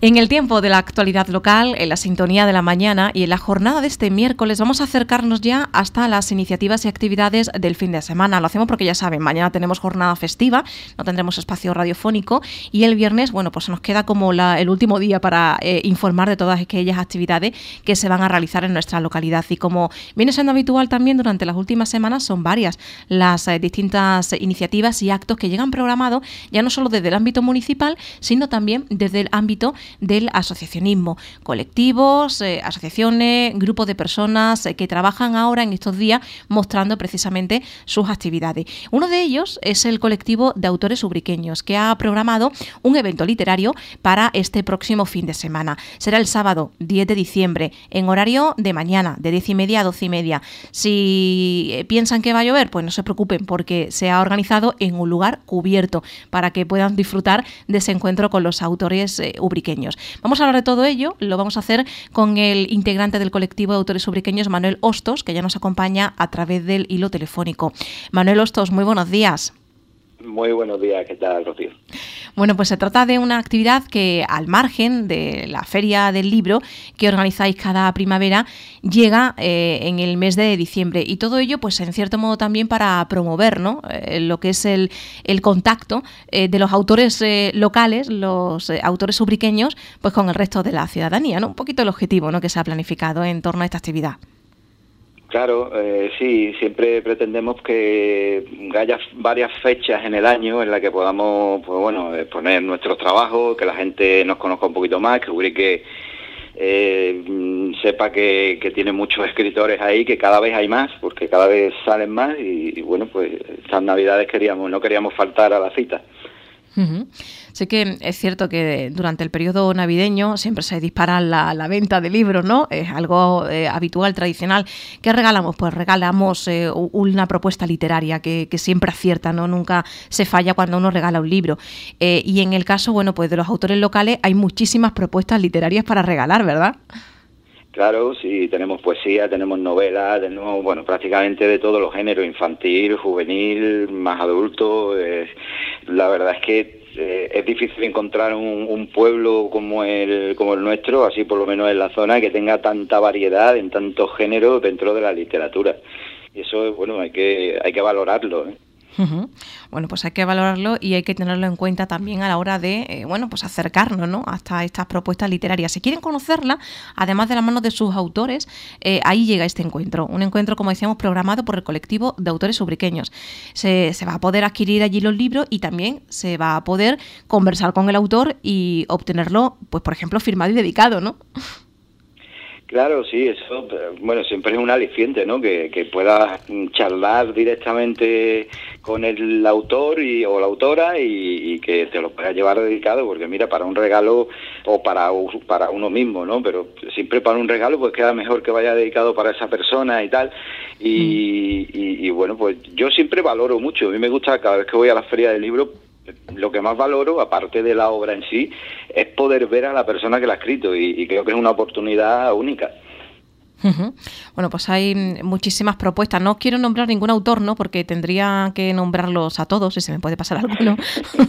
En el tiempo de la actualidad local, en la sintonía de la mañana y en la jornada de este miércoles vamos a acercarnos ya hasta las iniciativas y actividades del fin de semana. Lo hacemos porque ya saben, mañana tenemos jornada festiva, no tendremos espacio radiofónico y el viernes, bueno, pues nos queda como el último día para informar de todas aquellas actividades que se van a realizar en nuestra localidad. Y como viene siendo habitual también durante las últimas semanas, son varias las distintas iniciativas y actos que llegan programados ya no solo desde el ámbito municipal, sino también desde el ámbito del asociacionismo, colectivos, asociaciones, grupos de personas que trabajan ahora en estos días mostrando precisamente sus actividades. Uno de ellos es el colectivo de autores ubriqueños, que ha programado un evento literario para este próximo fin de semana. Será el sábado 10 de diciembre, en horario de mañana, de 10:30 a 12:30. Si piensan que va a llover, pues no se preocupen, porque se ha organizado en un lugar cubierto para que puedan disfrutar de ese encuentro con los autores ubriqueños. Vamos a hablar de todo ello, lo vamos a hacer con el integrante del colectivo de autores ubriqueños, Manuel Hostos, que ya nos acompaña a través del hilo telefónico. Manuel Hostos, muy buenos días. Muy buenos días, ¿qué tal, Rocío? Bueno, pues se trata de una actividad que, al margen de la Feria del Libro que organizáis cada primavera, llega en el mes de diciembre. Y todo ello, pues en cierto modo también para promover, ¿no? Lo que es el contacto de los autores locales, los autores ubriqueños, pues con el resto de la ciudadanía, ¿no? Un poquito el objetivo, ¿no?, que se ha planificado en torno a esta actividad. Claro, sí, siempre pretendemos que haya varias fechas en el año en las que podamos, pues bueno, exponer nuestros trabajos, que la gente nos conozca un poquito más, que Ubrique sepa que tiene muchos escritores ahí, que cada vez hay más, porque cada vez salen más y bueno, pues estas Navidades no queríamos faltar a la cita. Uh-huh. Sé que es cierto que durante el periodo navideño siempre se dispara la venta de libros, ¿no? Es algo habitual, tradicional. ¿Qué regalamos? Pues regalamos una propuesta literaria que siempre acierta, ¿no? Nunca se falla cuando uno regala un libro. Y en el caso, bueno, pues de los autores locales hay muchísimas propuestas literarias para regalar, ¿verdad? Claro, sí, tenemos poesía, tenemos novelas, tenemos, bueno, prácticamente de todos los géneros, infantil, juvenil, más adulto. La verdad es que es difícil encontrar un pueblo como el nuestro, así por lo menos en la zona, que tenga tanta variedad en tantos géneros dentro de la literatura. Y eso, bueno, hay que valorarlo, ¿eh? Uh-huh. Bueno, pues hay que valorarlo y hay que tenerlo en cuenta también a la hora de, bueno, pues acercarnos, ¿no?, hasta estas propuestas literarias. Si quieren conocerla, además de las manos de sus autores, ahí llega este encuentro. Un encuentro, como decíamos, programado por el colectivo de autores ubriqueños. Se va a poder adquirir allí los libros y también se va a poder conversar con el autor y obtenerlo, pues por ejemplo, firmado y dedicado, ¿no? Claro, sí, eso, bueno, siempre es un aliciente, ¿no? Que puedas charlar directamente con el autor o la autora y que te lo puedas llevar dedicado, porque mira, para un regalo o para uno mismo, ¿no? Pero siempre para un regalo pues queda mejor que vaya dedicado para esa persona y tal. Y bueno, pues yo siempre valoro mucho. A mí me gusta, cada vez que voy a la Feria del Libro, lo que más valoro, aparte de la obra en sí, es poder ver a la persona que la ha escrito y creo que es una oportunidad única. Uh-huh. Bueno, pues hay muchísimas propuestas. No quiero nombrar ningún autor, ¿no?, porque tendría que nombrarlos a todos y se me puede pasar alguno.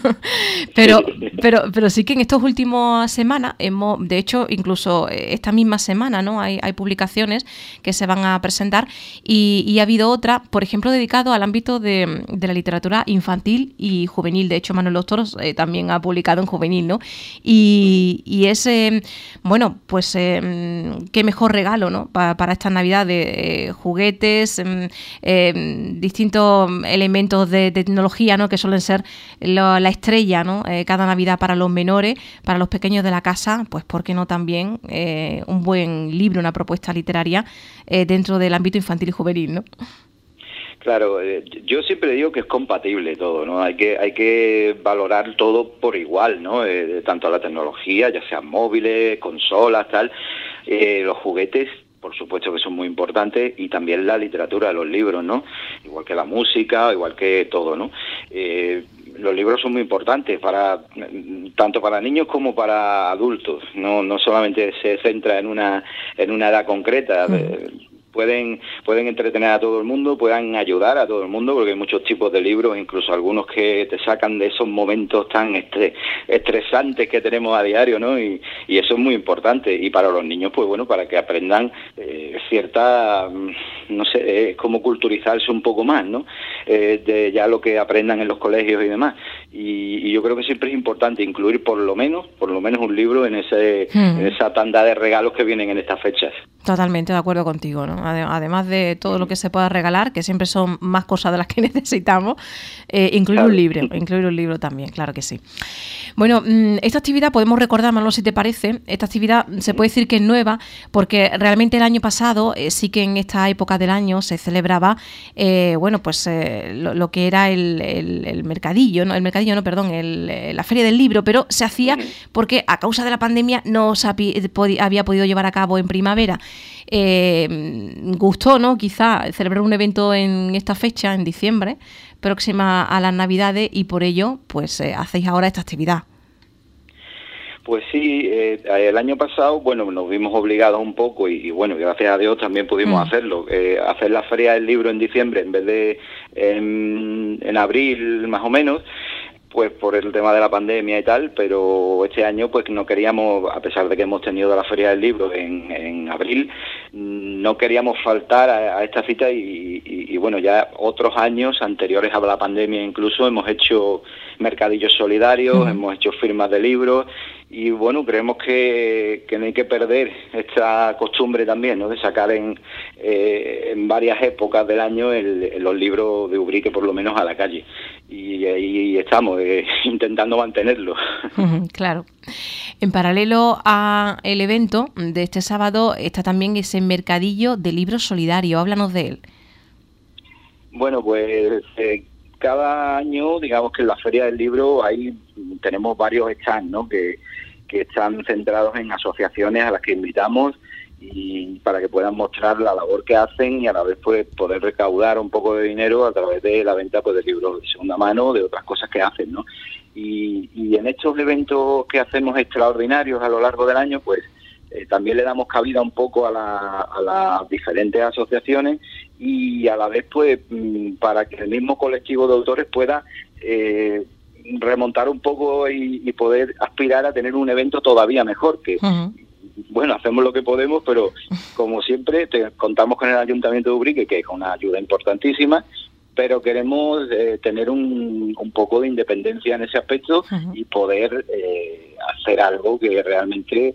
pero sí que en estas últimas semanas de hecho, incluso esta misma semana, ¿no?, hay publicaciones que se van a presentar y ha habido otra, por ejemplo, dedicado al ámbito de la literatura infantil y juvenil. De hecho, Manuel Hostos también ha publicado en juvenil, ¿no? Y es, bueno, pues qué mejor regalo, ¿no?, para esta Navidad, de juguetes, distintos elementos de tecnología, ¿no?, que suelen ser la estrella, ¿no?, cada Navidad para los menores, para los pequeños de la casa. Pues por qué no también un buen libro, una propuesta literaria dentro del ámbito infantil y juvenil, ¿no? Claro, yo siempre digo que es compatible todo, ¿no? Hay que valorar todo por igual, ¿no? Tanto la tecnología, ya sean móviles, consolas, tal, los juguetes, por supuesto que son muy importantes, y también la literatura, los libros, ¿no? Igual que la música, igual que todo, ¿no? Los libros son muy importantes tanto para niños como para adultos. No solamente se centra en una edad concreta. pueden entretener a todo el mundo, puedan ayudar a todo el mundo, porque hay muchos tipos de libros, incluso algunos que te sacan de esos momentos tan estresantes que tenemos a diario, ¿no? Y eso es muy importante. Y para los niños, pues bueno, para que aprendan cierta, no sé, como culturizarse un poco más, ¿no? De ya lo que aprendan en los colegios y demás. Y yo creo que siempre es importante incluir por lo menos un libro en esa tanda de regalos que vienen en estas fechas. Totalmente de acuerdo contigo, ¿no? Además de todo lo que se pueda regalar, que siempre son más cosas de las que necesitamos, incluir un libro también, claro que sí. Bueno, esta actividad podemos recordar, Manolo, si te parece, esta actividad se puede decir que es nueva, porque realmente el año pasado sí que en esta época del año se celebraba, lo que era el mercadillo, ¿no? La feria del libro, pero se hacía porque a causa de la pandemia no se había podido llevar a cabo en primavera. Gustó, ¿no? Quizá celebrar un evento en esta fecha, en diciembre, próxima a las Navidades, y por ello, pues hacéis ahora esta actividad. Pues sí, el año pasado, bueno, nos vimos obligados un poco y bueno, gracias a Dios también pudimos hacerlo. Hacer la Feria del Libro en diciembre en vez de en abril más o menos, pues por el tema de la pandemia y tal, pero este año pues no queríamos, a pesar de que hemos tenido la Feria del Libro en abril, no queríamos faltar a esta cita y bueno, ya otros años anteriores a la pandemia incluso hemos hecho mercadillos solidarios, hemos hecho firmas de libros y bueno, creemos que no hay que perder esta costumbre también, ¿no? De sacar en varias épocas del año los libros de Ubrique por lo menos a la calle. Y ahí estamos intentando mantenerlo. Claro. En paralelo a el evento de este sábado está también ese mercadillo de libros solidario. Háblanos de él. Bueno, pues cada año, digamos que en la Feria del Libro ahí tenemos varios stands, ¿no? Que están centrados en asociaciones a las que invitamos y para que puedan mostrar la labor que hacen y a la vez pues poder recaudar un poco de dinero a través de la venta pues de libros de segunda mano, de otras cosas que hacen, ¿no? Y en estos eventos que hacemos extraordinarios a lo largo del año, pues también le damos cabida un poco a las diferentes asociaciones y a la vez pues para que el mismo colectivo de autores pueda remontar un poco y poder aspirar a tener un evento todavía mejor, que bueno, hacemos lo que podemos, pero como siempre contamos con el Ayuntamiento de Ubrique, que es una ayuda importantísima, pero queremos tener un poco de independencia en ese aspecto y poder hacer algo que realmente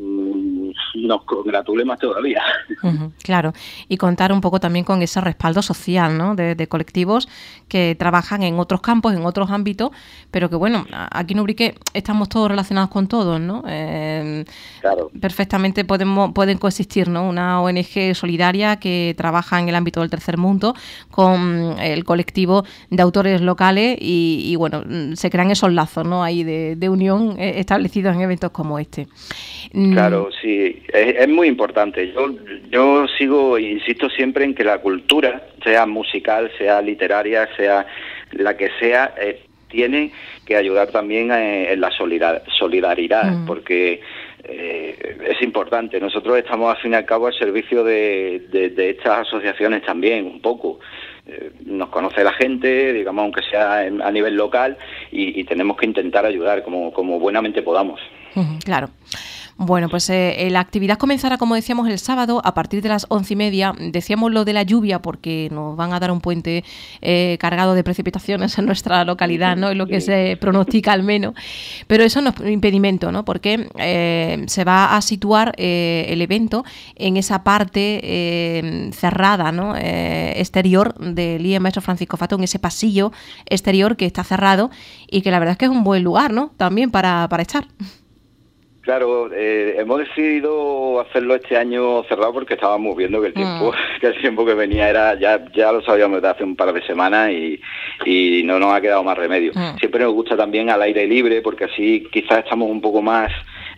nos congratule más todavía. Claro, y contar un poco también con ese respaldo social, ¿no? De colectivos que trabajan en otros campos, en otros ámbitos, pero que bueno, aquí en Ubrique estamos todos relacionados con todos, ¿no? Claro. Perfectamente pueden coexistir, ¿no? Una ONG solidaria que trabaja en el ámbito del tercer mundo con el colectivo de autores locales y bueno, se crean esos lazos, ¿no? Ahí de unión establecidos en eventos como este. Claro, sí, es muy importante. Yo insisto siempre en que la cultura, sea musical, sea literaria, sea la que sea, tiene que ayudar también en la solidaridad, porque es importante. Nosotros estamos al fin y al cabo al servicio de estas asociaciones también, un poco. Nos conoce la gente, digamos, aunque sea a nivel local, y tenemos que intentar ayudar como buenamente podamos. Claro. Bueno, pues la actividad comenzará, como decíamos, el sábado a partir de las 11:30. Decíamos lo de la lluvia porque nos van a dar un puente cargado de precipitaciones en nuestra localidad, ¿no? Es lo que se pronostica al menos. Pero eso no es un impedimento, ¿no? Porque se va a situar el evento en esa parte cerrada, ¿no? Exterior del IE Maestro Francisco Fato, en ese pasillo exterior que está cerrado y que la verdad es que es un buen lugar, ¿no? También para estar. Claro, hemos decidido hacerlo este año cerrado porque estábamos viendo que el tiempo que venía era ya lo sabíamos desde hace un par de semanas y no nos ha quedado más remedio. Siempre nos gusta también al aire libre porque así quizás estamos un poco más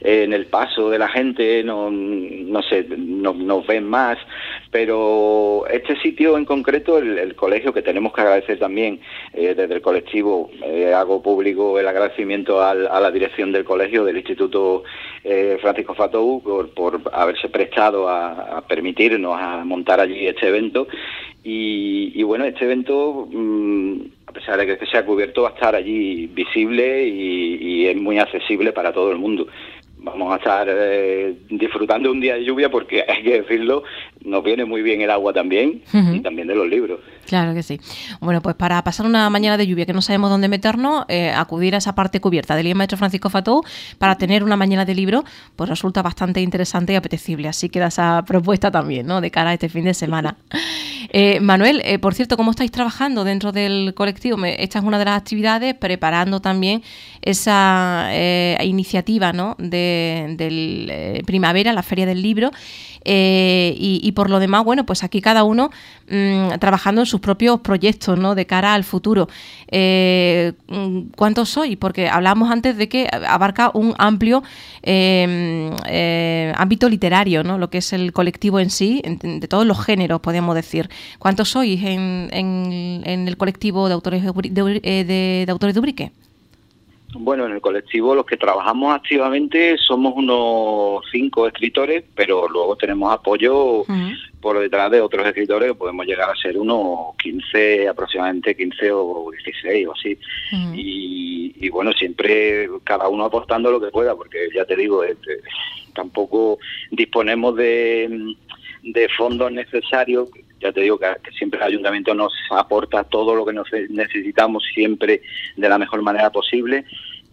en el paso de la gente, no sé, nos ven más, pero este sitio en concreto, el colegio, que tenemos que agradecer también desde el colectivo, hago público el agradecimiento a la dirección del colegio, del Instituto Francisco Fatou, por haberse prestado a permitirnos a montar allí este evento. Y bueno, este evento, a pesar de que se ha cubierto, va a estar allí visible y es muy accesible para todo el mundo. Vamos a estar disfrutando un día de lluvia porque, hay que decirlo, nos viene muy bien el agua también, y también de los libros. Claro que sí. Bueno, pues para pasar una mañana de lluvia que no sabemos dónde meternos, acudir a esa parte cubierta del Maestro Francisco Fatou para tener una mañana de libro, pues resulta bastante interesante y apetecible. Así queda esa propuesta también, ¿no?, de cara a este fin de semana. Manuel, por cierto, ¿cómo estáis trabajando dentro del colectivo? Esta es una de las actividades, preparando también esa iniciativa, ¿no?, de primavera, la Feria del Libro, y por lo demás, bueno, pues aquí cada uno trabajando en sus propios proyectos, ¿no?, de cara al futuro. ¿Cuántos sois? Porque hablábamos antes de que abarca un amplio ámbito literario, ¿no?, lo que es el colectivo en sí, de todos los géneros, podemos decir. ¿Cuántos sois en el colectivo de autores de autores de Ubrique? Bueno, en el colectivo los que trabajamos activamente somos unos 5 escritores, pero luego tenemos apoyo por detrás de otros escritores que podemos llegar a ser unos 15, aproximadamente 15 o 16 o así. Y bueno, siempre cada uno aportando lo que pueda, porque ya te digo, tampoco disponemos de fondos necesarios. Ya te digo que siempre el ayuntamiento nos aporta todo lo que necesitamos, siempre de la mejor manera posible,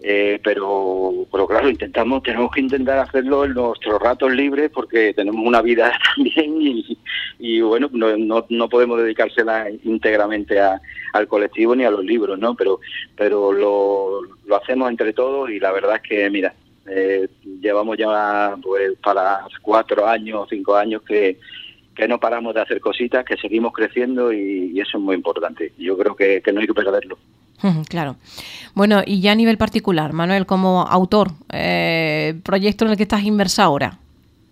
pero claro, tenemos que intentar hacerlo en nuestros ratos libres, porque tenemos una vida también y bueno, no podemos dedicársela íntegramente al colectivo ni a los libros, ¿no? Pero lo hacemos entre todos, y la verdad es que, mira, llevamos ya pues para 4 años, 5 años que no paramos de hacer cositas, que seguimos creciendo, y eso es muy importante. Yo creo que no hay que perderlo. Claro. Bueno, y ya a nivel particular, Manuel, como autor, proyecto en el que estás inmersa ahora.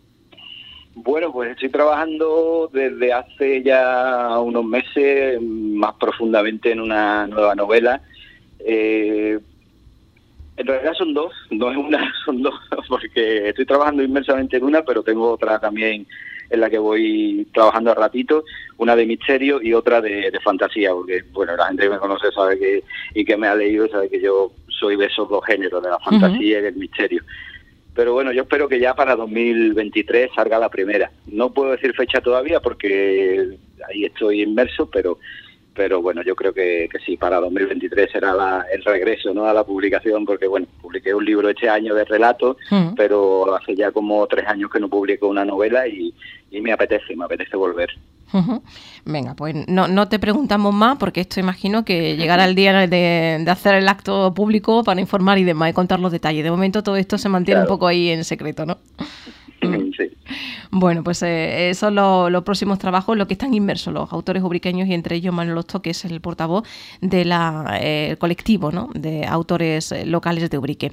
Bueno, pues estoy trabajando desde hace ya unos meses más profundamente en una nueva novela. En realidad son dos, no es una, son dos, porque estoy trabajando inmersamente en una, pero tengo otra también en la que voy trabajando a ratito, una de misterio y otra de fantasía, porque bueno, la gente que me conoce sabe y que me ha leído sabe que yo soy de esos dos géneros, de la fantasía y del misterio. Pero bueno, yo espero que ya para 2023 salga la primera. No puedo decir fecha todavía porque ahí estoy inmerso, pero bueno, yo creo que sí, para 2023 será el regreso, ¿no?, a la publicación, porque bueno, publiqué un libro este año de relatos, pero hace ya como 3 años que no publico una novela y me apetece volver. Venga, pues no te preguntamos más, porque esto imagino que llegará el día de hacer el acto público para informar y demás, y contar los detalles. De momento todo esto se mantiene un poco ahí en secreto, ¿no? Sí. Bueno, pues son los próximos trabajos, los que están inmersos los autores ubriqueños, y entre ellos Manuel Osto, que es el portavoz del colectivo, ¿no?, de autores locales de Ubrique.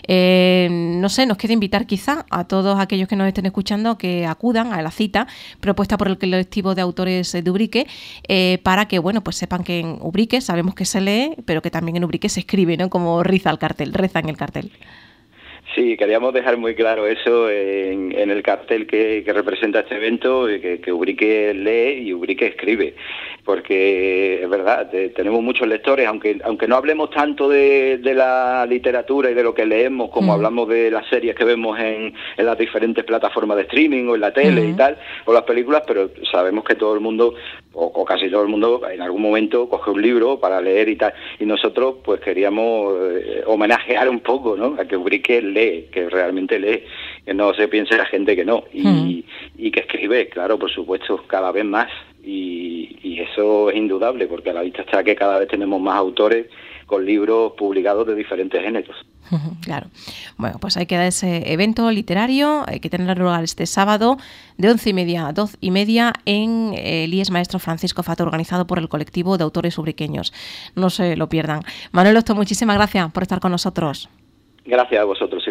No sé, nos queda invitar quizá a todos aquellos que nos estén escuchando que acudan a la cita propuesta por el colectivo de autores de Ubrique, para que, bueno, pues sepan que en Ubrique sabemos que se lee, pero que también en Ubrique se escribe, ¿no?, como reza en el cartel. Sí, queríamos dejar muy claro eso en el cartel que representa este evento, que Ubrique lee y Ubrique escribe, porque es verdad, tenemos muchos lectores, aunque no hablemos tanto de la literatura y de lo que leemos, como hablamos de las series que vemos en las diferentes plataformas de streaming o en la tele y tal, o las películas, pero sabemos que todo el mundo, o casi todo el mundo, en algún momento coge un libro para leer y tal, y nosotros pues queríamos homenajear un poco, ¿no?, a que Ubrique lee, que realmente lee, que no se piense la gente que no, y que escribe, claro, por supuesto, cada vez más, y eso es indudable, porque a la vista está que cada vez tenemos más autores con libros publicados de diferentes géneros. Claro. Bueno, pues ahí queda ese evento literario, hay que tener lugar este sábado de 11:30 a 12:30 en el IES Maestro Francisco Fatou, organizado por el colectivo de autores ubriqueños. No se lo pierdan. Manuel Osto, muchísimas gracias por estar con nosotros. Gracias a vosotros.